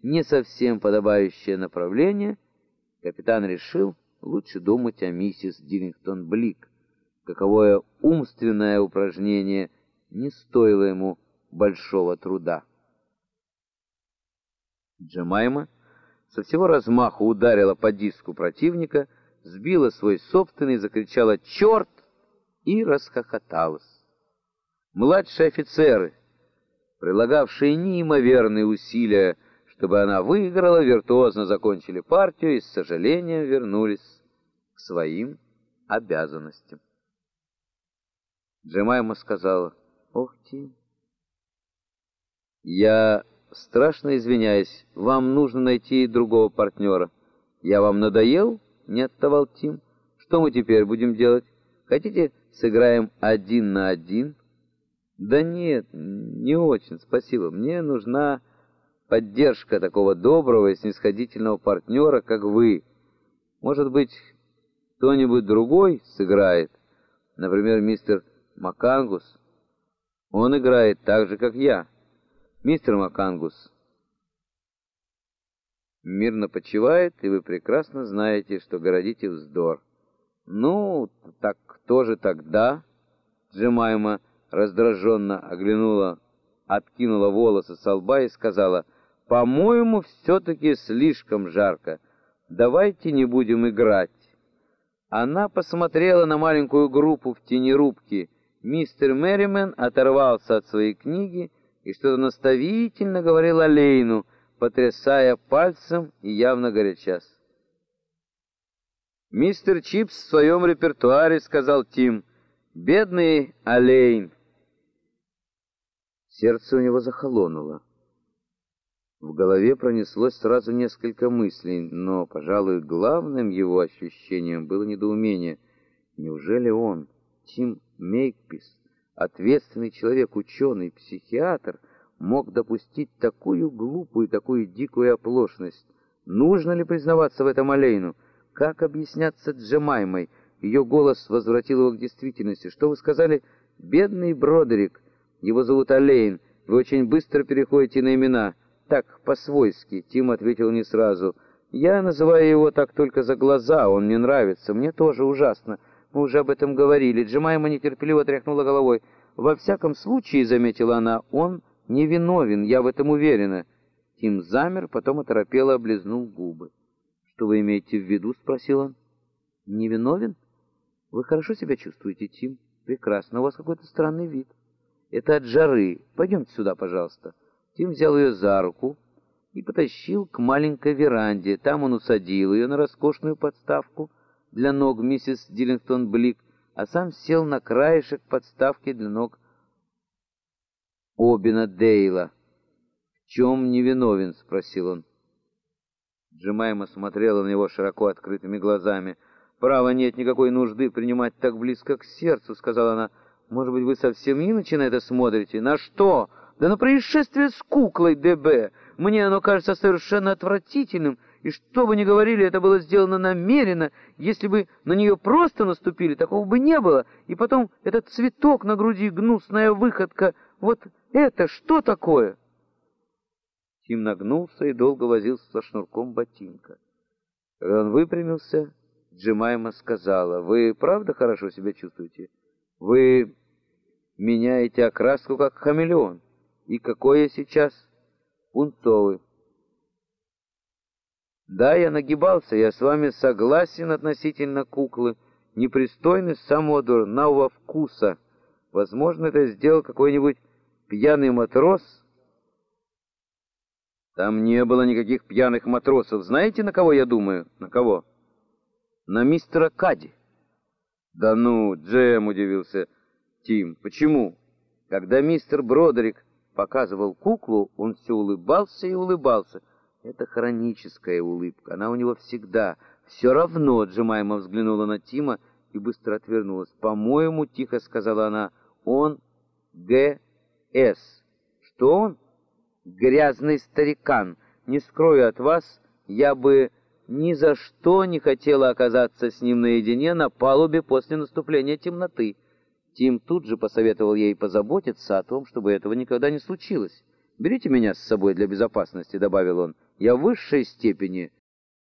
не совсем подобающее направление, капитан решил лучше думать о миссис Диллингтон-Блик. Каковое умственное упражнение не стоило ему большого труда. Джемайма со всего размаху ударила по диску противника, сбила свой собственный, закричала «Черт!» и расхохоталась. Младшие офицеры, прилагавшие неимоверные усилия, чтобы она выиграла, виртуозно закончили партию и с сожалением вернулись к своим обязанностям. Джемайма сказала: «Ох, Тим, я страшно извиняюсь, вам нужно найти другого партнера. Я вам надоел?» — не отставал Тим. «Что мы теперь будем делать? Хотите, сыграем 1 на 1? «Да нет, не очень, спасибо. Мне нужна поддержка такого доброго и снисходительного партнера, как вы. Может быть, кто-нибудь другой сыграет? Например, мистер Макангус. Он играет так же, как я. Мистер Макангус мирно почивает, и вы прекрасно знаете, что городите вздор». «Ну, так кто же тогда?» Джемайма раздраженно откинула волосы со лба и сказала: «По-моему, все-таки слишком жарко. Давайте не будем играть». Она посмотрела на маленькую группу в тени рубки. Мистер Мерримен оторвался от своей книги и что-то наставительно говорил Олейну, потрясая пальцем и явно горячась. «Мистер Чипс в своем репертуаре», — сказал Тим. «Бедный Олейн». Сердце у него захолонуло. В голове пронеслось сразу несколько мыслей, но, пожалуй, главным его ощущением было недоумение. Неужели он, Тим Мейкпис, ответственный человек, ученый, психиатр, мог допустить такую глупую, такую дикую оплошность? Нужно ли признаваться в этом Олейну? Как объясняться Джемаймой? Ее голос возвратил его к действительности. «Что вы сказали?» «Бедный Бродерик. Его зовут Олейн. Вы очень быстро переходите на имена». «Так, по-свойски», — Тим ответил не сразу. «Я называю его так только за глаза, он мне нравится. Мне тоже ужасно. Мы уже об этом говорили». Джемайма нетерпеливо тряхнула головой. «Во всяком случае», — заметила она, — «он невиновен, я в этом уверена». Тим замер, потом оторопело облизнул губы. «Что вы имеете в виду?» — спросил он. «Невиновен? Вы хорошо себя чувствуете, Тим? Прекрасно, у вас какой-то странный вид. Это от жары. Пойдемте сюда, пожалуйста». Тим взял ее за руку и потащил к маленькой веранде. Там он усадил ее на роскошную подставку для ног миссис Диллингтон-Блик, а сам сел на краешек подставки для ног Обина Дейла. «В чем невиновен?» — спросил он. Джемайма смотрела на него широко открытыми глазами. «Право, нет никакой нужды принимать так близко к сердцу», — сказала она. «Может быть, вы совсем иначе на это смотрите?» «На что?» «Да на происшествие с куклой, ДБ. Мне оно кажется совершенно отвратительным, и что бы ни говорили, это было сделано намеренно. Если бы на нее просто наступили, такого бы не было. И потом этот цветок на груди, гнусная выходка. Вот это что такое?» Тим нагнулся и долго возился со шнурком ботинка. Когда он выпрямился, Джемайма сказала: «Вы правда хорошо себя чувствуете? Вы меняете окраску, как хамелеон. И какой я сейчас? Пунцовый». «Да, я нагибался, я с вами согласен относительно куклы. Непристойный с самого дурного вкуса. Возможно, это сделал какой-нибудь пьяный матрос». «Там не было никаких пьяных матросов. Знаете, на кого я думаю?» «На кого?» «На мистера Кадди». «Да ну, Джем», — удивился Тим. «Почему?» «Когда мистер Бродерик показывал куклу, он все улыбался и улыбался. Это хроническая улыбка, она у него всегда. Все равно», — Джемайма взглянула на Тима и быстро отвернулась. «По-моему, — тихо сказала она, — он Г.С. «Что он?» «Грязный старикан. Не скрою от вас, я бы ни за что не хотела оказаться с ним наедине на палубе после наступления темноты». Тим тут же посоветовал ей позаботиться о том, чтобы этого никогда не случилось. «Берите меня с собой для безопасности», — добавил он. Я в высшей степени